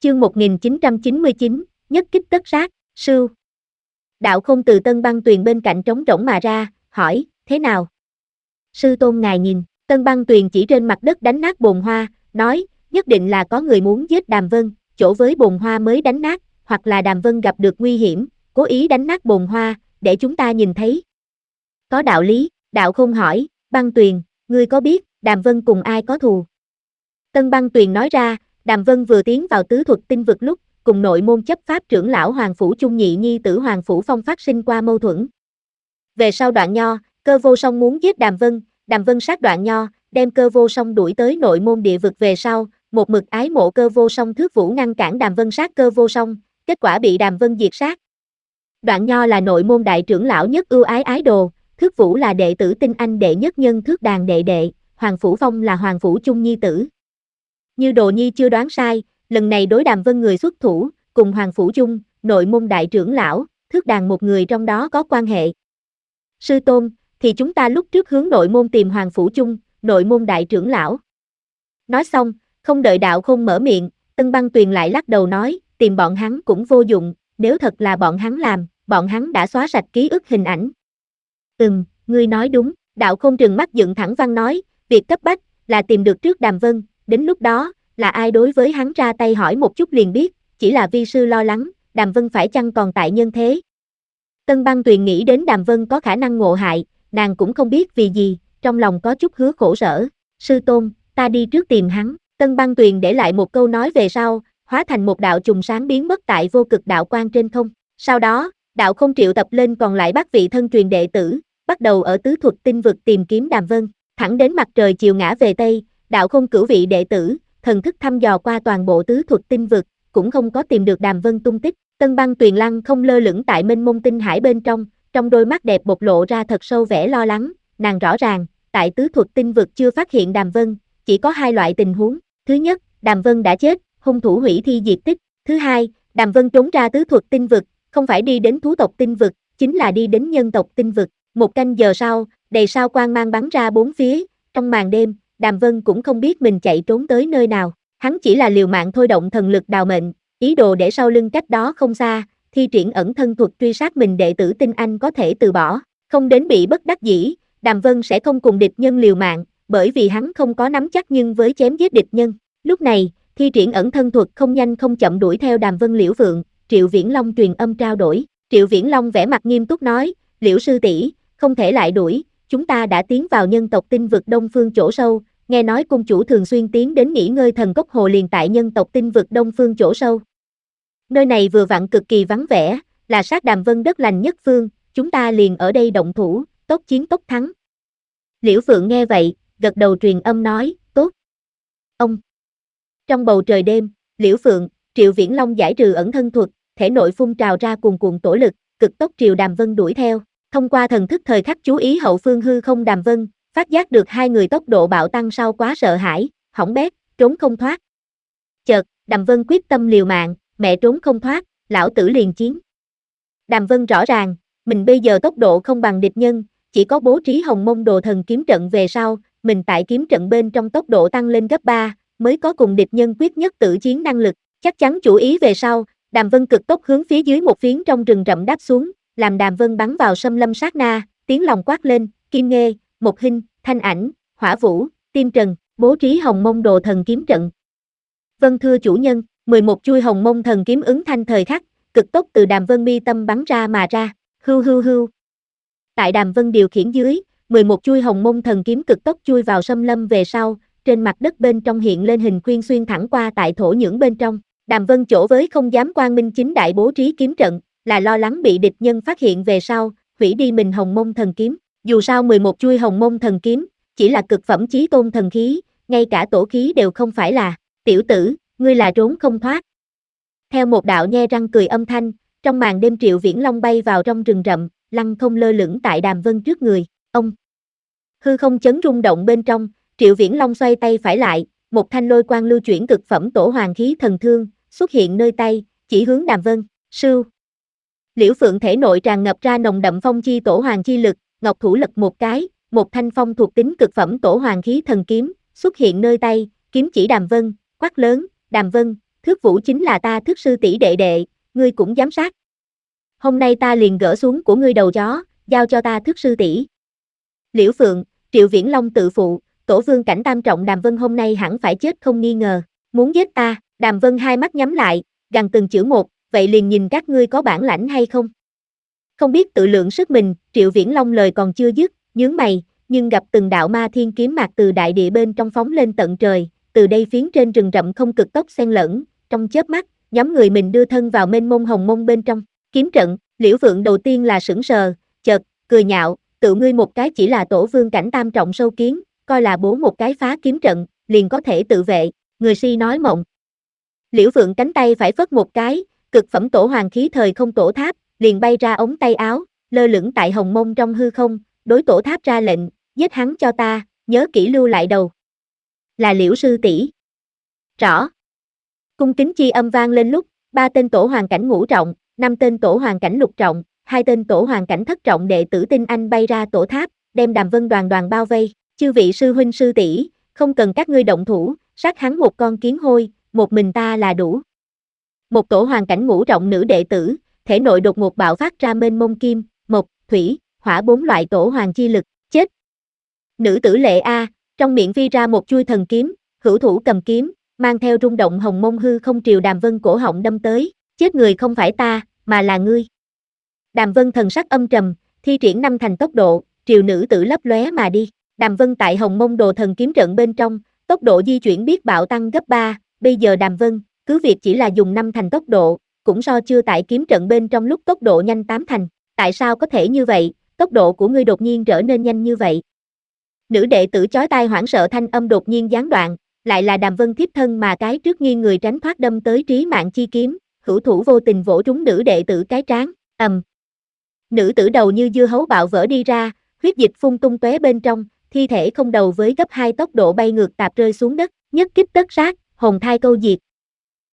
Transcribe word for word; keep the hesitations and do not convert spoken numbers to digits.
Chương một nghìn chín trăm chín mươi chín, nhất kích tất sát, sưu. Đạo Khôn từ Tân Băng Tuyền bên cạnh trống rỗng mà ra, hỏi, thế nào? Sư tôn ngài nhìn, Tân Băng Tuyền chỉ trên mặt đất đánh nát bồn hoa, nói, nhất định là có người muốn giết Đàm Vân, chỗ với bồn hoa mới đánh nát, hoặc là Đàm Vân gặp được nguy hiểm, cố ý đánh nát bồn hoa, để chúng ta nhìn thấy. Có đạo lý, Đạo Khôn hỏi, Băng Tuyền, ngươi có biết, Đàm Vân cùng ai có thù? Tân Băng Tuyền nói ra, Đàm Vân vừa tiến vào tứ thuật tinh vực lúc, cùng nội môn chấp pháp trưởng lão Hoàng Phủ Chung nhị nhi tử Hoàng Phủ Phong phát sinh qua mâu thuẫn. Về sau Đoạn Nho, Cơ Vô Song muốn giết Đàm Vân, Đàm Vân sát Đoạn Nho, đem Cơ Vô Song đuổi tới nội môn địa vực về sau, một mực ái mộ Cơ Vô Song Thước Vũ ngăn cản Đàm Vân sát Cơ Vô Song, kết quả bị Đàm Vân diệt sát. Đoạn Nho là nội môn đại trưởng lão nhất ưu ái ái đồ, Thước Vũ là đệ tử tinh anh đệ nhất nhân Thước Đàn đệ đệ, Hoàng Phủ Phong là Hoàng Phủ Chung nhi tử. Như Đồ Nhi chưa đoán sai, lần này đối Đàm Vân người xuất thủ, cùng Hoàng Phủ Chung, nội môn đại trưởng lão, Thước Đàn một người trong đó có quan hệ. Sư tôn, thì chúng ta lúc trước hướng nội môn tìm Hoàng Phủ Chung, nội môn đại trưởng lão. Nói xong, không đợi Đạo Khôn mở miệng, Tân Băng Tuyền lại lắc đầu nói, tìm bọn hắn cũng vô dụng, nếu thật là bọn hắn làm, bọn hắn đã xóa sạch ký ức hình ảnh. Ừm, ngươi nói đúng, Đạo Khôn trừng mắt dựng thẳng văn nói, việc cấp bách là tìm được trước Đàm Vân, đến lúc đó, là ai đối với hắn ra tay hỏi một chút liền biết, chỉ là vi sư lo lắng, Đàm Vân phải chăng còn tại nhân thế. Tân Băng Tuyền nghĩ đến Đàm Vân có khả năng ngộ hại, nàng cũng không biết vì gì, trong lòng có chút hứa khổ sở, sư tôn, ta đi trước tìm hắn, Tân Băng Tuyền để lại một câu nói về sau, hóa thành một đạo trùng sáng biến mất tại vô cực đạo quang trên không, sau đó, Đạo Khôn triệu tập lên còn lại bác vị thân truyền đệ tử, bắt đầu ở tứ thuật tinh vực tìm kiếm Đàm Vân, thẳng đến mặt trời chiều ngã về Tây, Đạo Khôn cửu vị đệ tử, thần thức thăm dò qua toàn bộ tứ thuật tinh vực, cũng không có tìm được Đàm Vân tung tích. Tân Băng Tuyền lăng không lơ lửng tại mênh mông tinh hải bên trong, trong đôi mắt đẹp bộc lộ ra thật sâu vẻ lo lắng, nàng rõ ràng, tại tứ thuật tinh vực chưa phát hiện Đàm Vân, chỉ có hai loại tình huống, thứ nhất, Đàm Vân đã chết, hung thủ hủy thi diệt tích, thứ hai, Đàm Vân trốn ra tứ thuật tinh vực, không phải đi đến thú tộc tinh vực, chính là đi đến nhân tộc tinh vực. Một canh giờ sau, đầy sao quang mang bắn ra bốn phía, trong màn đêm, Đàm Vân cũng không biết mình chạy trốn tới nơi nào, hắn chỉ là liều mạng thôi động thần lực đào mệnh, ý đồ để sau lưng cách đó không xa, thi triển ẩn thân thuật truy sát mình đệ tử tinh anh có thể từ bỏ, không đến bị bất đắc dĩ, Đàm Vân sẽ không cùng địch nhân liều mạng, bởi vì hắn không có nắm chắc nhưng với chém giết địch nhân. Lúc này, thi triển ẩn thân thuật không nhanh không chậm đuổi theo Đàm Vân Liễu Phượng, Triệu Viễn Long truyền âm trao đổi, Triệu Viễn Long vẻ mặt nghiêm túc nói, Liễu sư tỷ, không thể lại đuổi, chúng ta đã tiến vào nhân tộc tinh vực đông phương chỗ sâu, nghe nói cung chủ thường xuyên tiến đến nghỉ ngơi thần cốc hồ liền tại nhân tộc tinh vực đông phương chỗ sâu. Nơi này vừa vặn cực kỳ vắng vẻ, là sát Đàm Vân đất lành nhất phương, chúng ta liền ở đây động thủ, tốc chiến tốc thắng. Liễu Phượng nghe vậy, gật đầu truyền âm nói, tốt. Ông. Trong bầu trời đêm, Liễu Phượng, Triệu Viễn Long giải trừ ẩn thân thuật, thể nội phun trào ra cuồn cuộn tổ lực, cực tốc triều Đàm Vân đuổi theo. Thông qua thần thức thời khắc chú ý hậu phương hư không Đàm Vân, phát giác được hai người tốc độ bạo tăng sau quá sợ hãi, hỏng bét, trốn không thoát. Chợt, Đàm Vân quyết tâm liều mạng, mẹ trốn không thoát, lão tử liền chiến. Đàm Vân rõ ràng, mình bây giờ tốc độ không bằng địch nhân, chỉ có bố trí Hồng Mông Đồ Thần kiếm trận về sau, mình tại kiếm trận bên trong tốc độ tăng lên gấp ba, mới có cùng địch nhân quyết nhất tử chiến năng lực, chắc chắn chủ ý về sau, Đàm Vân cực tốc hướng phía dưới một phiến trong rừng rậm đáp xuống, làm Đàm Vân bắn vào xâm lâm sát na, tiếng lòng quát lên, Kim Nghê, Một Hinh, Thanh Ảnh, Hỏa Vũ, Tim Trần, bố trí Hồng Mông Đồ Thần kiếm trận. Vân thưa chủ nhân, mười một chuôi Hồng Mông Thần kiếm ứng thanh thời khắc, cực tốc từ Đàm Vân mi tâm bắn ra mà ra, hưu hưu hưu. Tại Đàm Vân điều khiển dưới, mười một chuôi Hồng Mông Thần kiếm cực tốc chui vào xâm lâm về sau, trên mặt đất bên trong hiện lên hình khuyên xuyên thẳng qua tại thổ nhưỡng bên trong. Đàm Vân chỗ với không dám quang minh chính đại bố trí kiếm trận, là lo lắng bị địch nhân phát hiện về sau, hủy đi mình Hồng Mông Thần kiếm. Dù sao mười một chuôi Hồng Mông Thần kiếm, chỉ là cực phẩm chí tôn thần khí, ngay cả tổ khí đều không phải là. Tiểu tử, ngươi là trốn không thoát. Theo một đạo nhe răng cười âm thanh, trong màn đêm Triệu Viễn Long bay vào trong rừng rậm, lăng không lơ lửng tại Đàm Vân trước người. Ông. Hư không chấn rung động bên trong, Triệu Viễn Long xoay tay phải lại, một thanh lôi quang lưu chuyển cực phẩm tổ hoàng khí thần thương, xuất hiện nơi tay, chỉ hướng Đàm Vân, sưu. Liễu Phượng thể nội tràn ngập ra nồng đậm phong chi tổ hoàng chi lực, ngọc thủ lật một cái, một thanh phong thuộc tính cực phẩm tổ hoàng khí thần kiếm, xuất hiện nơi tay, kiếm chỉ Đàm Vân, quát lớn, Đàm Vân, Thước Vũ chính là ta Thước sư tỷ đệ đệ, ngươi cũng dám sát. Hôm nay ta liền gỡ xuống của ngươi đầu chó, giao cho ta Thước sư tỷ. Liễu Phượng, Triệu Viễn Long tự phụ, tổ vương cảnh tam trọng Đàm Vân hôm nay hẳn phải chết không nghi ngờ, muốn giết ta. Đàm Vân hai mắt nhắm lại, gằn từng chữ một, vậy liền nhìn các ngươi có bản lãnh hay không. Không biết tự lượng sức mình, Triệu Viễn Long lời còn chưa dứt, nhướng mày, nhưng gặp từng đạo ma thiên kiếm mạc từ đại địa bên trong phóng lên tận trời, từ đây phiến trên rừng rậm không cực tốc xen lẫn, trong chớp mắt, nhóm người mình đưa thân vào mênh mông hồng mông bên trong, kiếm trận. Liễu Phượng đầu tiên là sững sờ, chợt, cười nhạo, tự ngươi một cái chỉ là tổ vương cảnh tam trọng sâu kiến, coi là bố một cái phá kiếm trận, liền có thể tự vệ, người si nói mộng. Liễu Phượng cánh tay phải phất một cái, cực phẩm tổ hoàng khí thời không tổ tháp, liền bay ra ống tay áo, lơ lửng tại hồng mông trong hư không, đối tổ tháp ra lệnh, giết hắn cho ta, nhớ kỹ lưu lại đầu. Là Liễu sư tỷ. Rõ. Cung kính chi âm vang lên lúc, ba tên tổ hoàng cảnh ngũ trọng, năm tên tổ hoàng cảnh lục trọng, hai tên tổ hoàng cảnh thất trọng đệ tử tinh anh bay ra tổ tháp, đem Đàm Vân đoàn đoàn bao vây, chư vị sư huynh sư tỷ, không cần các ngươi động thủ, sát hắn một con kiến hôi, một mình ta là đủ. Một tổ hoàng cảnh ngũ trọng nữ đệ tử, thể nội đột ngột bạo phát ra mênh mông kim, mộc, thủy, hỏa bốn loại tổ hoàng chi lực, chết. Nữ tử Lệ A, trong miệng phi ra một chui thần kiếm, hữu thủ cầm kiếm, mang theo rung động hồng mông hư không triều Đàm Vân cổ họng đâm tới, chết người không phải ta, mà là ngươi. Đàm Vân thần sắc âm trầm, thi triển năm thành tốc độ, triều nữ tử lấp lóe mà đi. Đàm Vân tại hồng mông đồ thần kiếm trận bên trong, tốc độ di chuyển biết bạo tăng gấp ba, bây giờ Đàm Vân, cứ việc chỉ là dùng năm thành tốc độ, cũng so chưa tại kiếm trận bên trong lúc tốc độ nhanh tám thành. Tại sao có thể như vậy, tốc độ của ngươi đột nhiên trở nên nhanh như vậy? Nữ đệ tử chói tai hoảng sợ thanh âm đột nhiên gián đoạn, lại là Đàm Vân thiếp thân mà cái trước nghiêng người tránh thoát đâm tới trí mạng chi kiếm, hữu thủ vô tình vỗ trúng nữ đệ tử cái trán, ầm. Nữ tử đầu như dưa hấu bạo vỡ đi ra, huyết dịch phun tung tóe bên trong, thi thể không đầu với gấp hai tốc độ bay ngược tạp rơi xuống đất, nhất kích tất sát, hồn thai câu diệt,